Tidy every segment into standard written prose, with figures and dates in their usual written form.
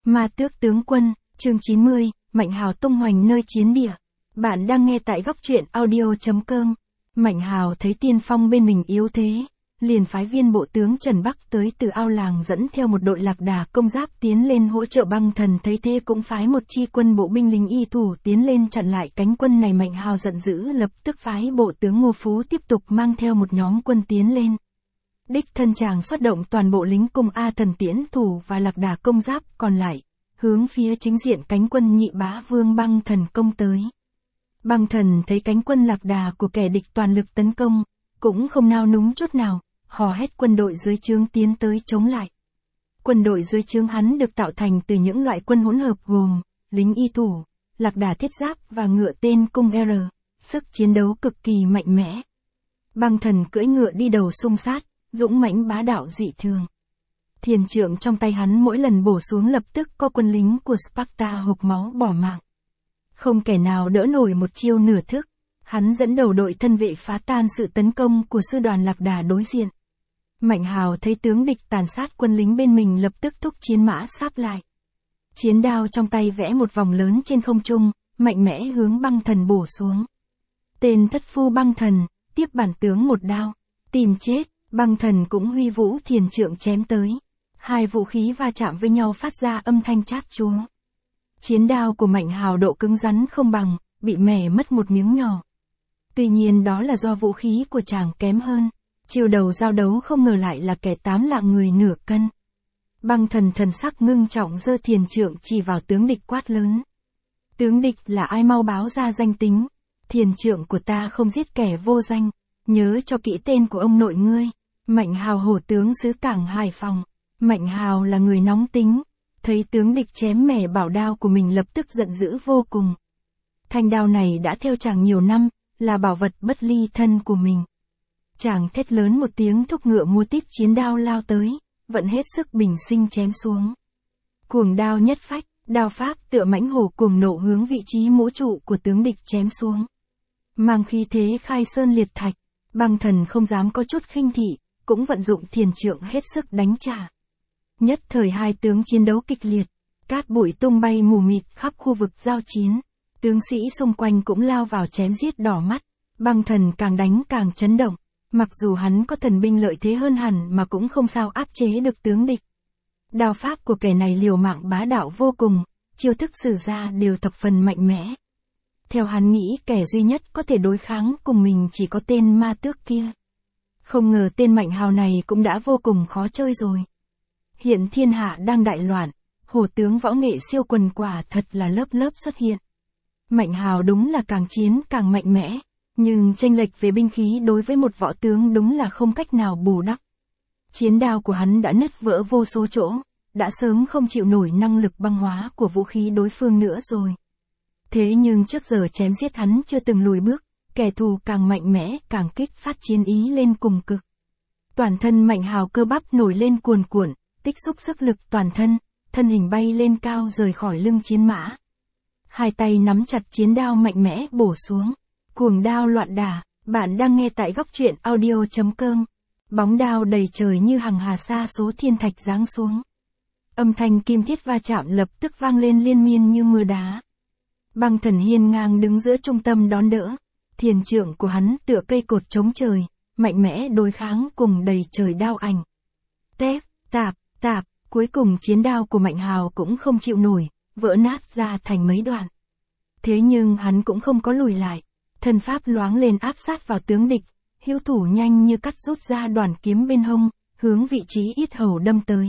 Ma Tước Tướng Quân, chương 90, Mạnh Hào tung hoành nơi chiến địa. Bạn đang nghe tại góc truyện audio.com. Mạnh Hào thấy Tiên Phong bên mình yếu thế, liền phái viên bộ tướng Trần Bắc tới từ Ao Làng dẫn theo một đội lạc đà công giáp tiến lên hỗ trợ. Băng Thần thấy thế cũng phái một chi quân bộ binh lính y thủ tiến lên chặn lại cánh quân này. Mạnh Hào giận dữ lập tức phái bộ tướng Ngô Phú tiếp tục mang theo một nhóm quân tiến lên. Đích thân chàng xuất động toàn bộ lính cung A Thần tiễn thủ và lạc đà công giáp còn lại, hướng phía chính diện cánh quân Nhị Bá Vương Băng Thần công tới. Băng Thần thấy cánh quân lạc đà của kẻ địch toàn lực tấn công, cũng không nao núng chút nào, hò hét quân đội dưới trướng tiến tới chống lại. Quân đội dưới trướng hắn được tạo thành từ những loại quân hỗn hợp gồm lính y thủ, lạc đà thiết giáp và ngựa tên cung R, sức chiến đấu cực kỳ mạnh mẽ. Băng Thần cưỡi ngựa đi đầu xung sát, dũng mãnh bá đạo dị thường. Thiền trượng trong tay hắn mỗi lần bổ xuống lập tức có quân lính của Sparta hộc máu bỏ mạng. Không kẻ nào đỡ nổi một chiêu nửa thức, hắn dẫn đầu đội thân vệ phá tan sự tấn công của sư đoàn lạc đà đối diện. Mạnh Hào thấy tướng địch tàn sát quân lính bên mình lập tức thúc chiến mã sáp lại. Chiến đao trong tay vẽ một vòng lớn trên không trung, mạnh mẽ hướng Băng Thần bổ xuống. Tên thất phu Băng Thần, tiếp bản tướng một đao, tìm chết. Băng Thần cũng huy vũ thiền trượng chém tới. Hai vũ khí va chạm với nhau phát ra âm thanh chát chúa. Chiến đao của Mạnh Hào độ cứng rắn không bằng, bị mẻ mất một miếng nhỏ. Tuy nhiên đó là do vũ khí của chàng kém hơn. Chiều đầu giao đấu không ngờ lại là kẻ 8 lạng người nửa cân. Băng Thần thần sắc ngưng trọng giơ thiền trượng chỉ vào tướng địch quát lớn. Tướng địch là ai, mau báo ra danh tính. Thiền trượng của ta không giết kẻ vô danh. Nhớ cho kỹ tên của ông nội ngươi. Mạnh Hào hổ tướng xứ Cảng Hải Phòng. Mạnh Hào là người nóng tính, thấy tướng địch chém mẻ bảo đao của mình lập tức giận dữ vô cùng. Thanh đao này đã theo chàng nhiều năm, là bảo vật bất ly thân của mình. Chàng thét lớn một tiếng thúc ngựa mua tít chiến đao lao tới, vận hết sức bình sinh chém xuống. Cuồng đao nhất phách, đao pháp tựa mãnh hổ cuồng nộ hướng vị trí mỗ trụ của tướng địch chém xuống. Mang khí thế khai sơn liệt thạch, Băng Thần không dám có chút khinh thị, cũng vận dụng thiền trượng hết sức đánh trả. Nhất thời hai tướng chiến đấu kịch liệt, cát bụi tung bay mù mịt khắp khu vực giao chiến. Tướng sĩ xung quanh cũng lao vào chém giết đỏ mắt. Băng Thần càng đánh càng chấn động, mặc dù hắn có thần binh lợi thế hơn hẳn mà cũng không sao áp chế được tướng địch. Đao pháp của kẻ này liều mạng bá đạo vô cùng, chiêu thức sử ra đều thập phần mạnh mẽ. Theo hắn nghĩ kẻ duy nhất có thể đối kháng cùng mình chỉ có tên ma tước kia. Không ngờ tên Mạnh Hào này cũng đã vô cùng khó chơi rồi. Hiện thiên hạ đang đại loạn, hổ tướng võ nghệ siêu quần quả thật là lớp lớp xuất hiện. Mạnh Hào đúng là càng chiến càng mạnh mẽ, nhưng chênh lệch về binh khí đối với một võ tướng đúng là không cách nào bù đắp. Chiến đao của hắn đã nứt vỡ vô số chỗ, đã sớm không chịu nổi năng lực băng hóa của vũ khí đối phương nữa rồi. Thế nhưng trước giờ chém giết hắn chưa từng lùi bước. Kẻ thù càng mạnh mẽ càng kích phát chiến ý lên cùng cực. Toàn thân Mạnh Hào cơ bắp nổi lên cuồn cuộn, tích xúc sức lực toàn thân, thân hình bay lên cao rời khỏi lưng chiến mã. Hai tay nắm chặt chiến đao mạnh mẽ bổ xuống. Cuồng đao loạn đả, bạn đang nghe tại góc truyện audio.com. Bóng đao đầy trời như hằng hà sa số thiên thạch giáng xuống. Âm thanh kim thiết va chạm lập tức vang lên liên miên như mưa đá. Băng Thần hiên ngang đứng giữa trung tâm đón đỡ. Thiền trượng của hắn tựa cây cột chống trời, mạnh mẽ đối kháng cùng đầy trời đao ảnh. Tép, tạp, tạp, cuối cùng chiến đao của Mạnh Hào cũng không chịu nổi, vỡ nát ra thành mấy đoạn. Thế nhưng hắn cũng không có lùi lại, thân pháp loáng lên áp sát vào tướng địch, hữu thủ nhanh như cắt rút ra đoàn kiếm bên hông, hướng vị trí yết hầu đâm tới.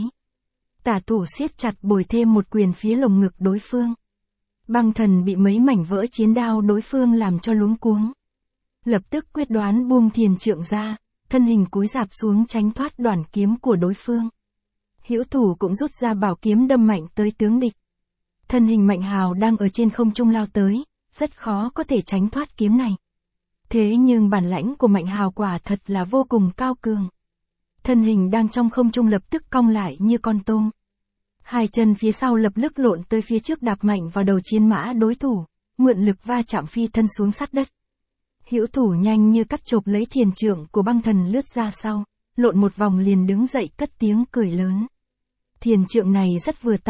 Tả thủ siết chặt bồi thêm một quyền phía lồng ngực đối phương. Băng Thần bị mấy mảnh vỡ chiến đao đối phương làm cho luống cuống. Lập tức quyết đoán buông thiền trượng ra, thân hình cúi rạp xuống tránh thoát đoàn kiếm của đối phương. Hữu thủ cũng rút ra bảo kiếm đâm mạnh tới tướng địch. Thân hình Mạnh Hào đang ở trên không trung lao tới, rất khó có thể tránh thoát kiếm này. Thế nhưng bản lãnh của Mạnh Hào quả thật là vô cùng cao cường. Thân hình đang trong không trung lập tức cong lại như con tôm. Hai chân phía sau lập tức lộn tới phía trước đạp mạnh vào đầu chiến mã đối thủ, mượn lực va chạm phi thân xuống sát đất. Hữu thủ nhanh như cắt chộp lấy thiền trượng của Băng Thần lướt ra sau, lộn một vòng liền đứng dậy cất tiếng cười lớn. Thiền trượng này rất vừa tay,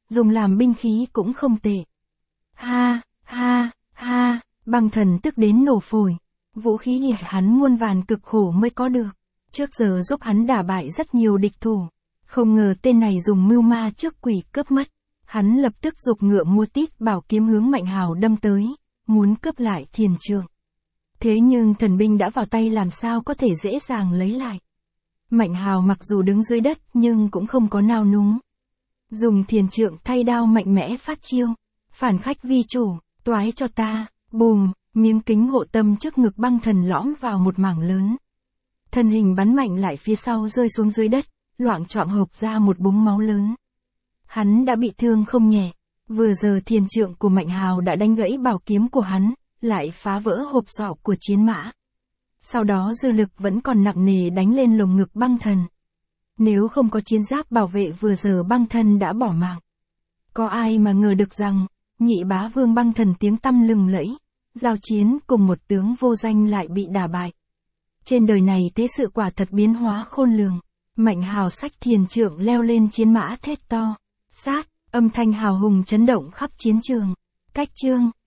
dùng làm binh khí cũng không tệ. Ha, ha, ha, băng thần tức đến nổ phổi. Vũ khí thì hắn muôn vàn cực khổ mới có được. Trước giờ giúp hắn đả bại rất nhiều địch thủ. Không ngờ tên này dùng mưu ma trước quỷ cướp mất. Hắn lập tức giục ngựa mua tít bảo kiếm hướng Mạnh Hào đâm tới, muốn cướp lại thiền trượng. Thế nhưng thần binh đã vào tay làm sao có thể dễ dàng lấy lại. Mạnh Hào mặc dù đứng dưới đất nhưng cũng không có nao núng. Dùng thiền trượng thay đao mạnh mẽ phát chiêu. Phản khách vi chủ, toái cho ta, bùm, miếng kính hộ tâm trước ngực băng thần lõm vào một mảng lớn. Thân hình bắn mạnh lại phía sau rơi xuống dưới đất, loạng choạng hộc ra một búng máu lớn. Hắn đã bị thương không nhẹ, vừa giờ thiền trượng của Mạnh Hào đã đánh gãy bảo kiếm của hắn, lại phá vỡ hộp sọ của chiến mã. Sau đó dư lực vẫn còn nặng nề đánh lên lồng ngực băng thần. Nếu không có chiến giáp bảo vệ vừa giờ băng thần đã bỏ mạng. Có ai mà ngờ được rằng, nhị bá vương băng thần tiếng tăm lừng lẫy, giao chiến cùng một tướng vô danh lại bị đả bại. Trên đời này thế sự quả thật biến hóa khôn lường. Mạnh Hào xách thiền trượng leo lên chiến mã thét to. Sát, âm thanh hào hùng chấn động khắp chiến trường. Cách chương.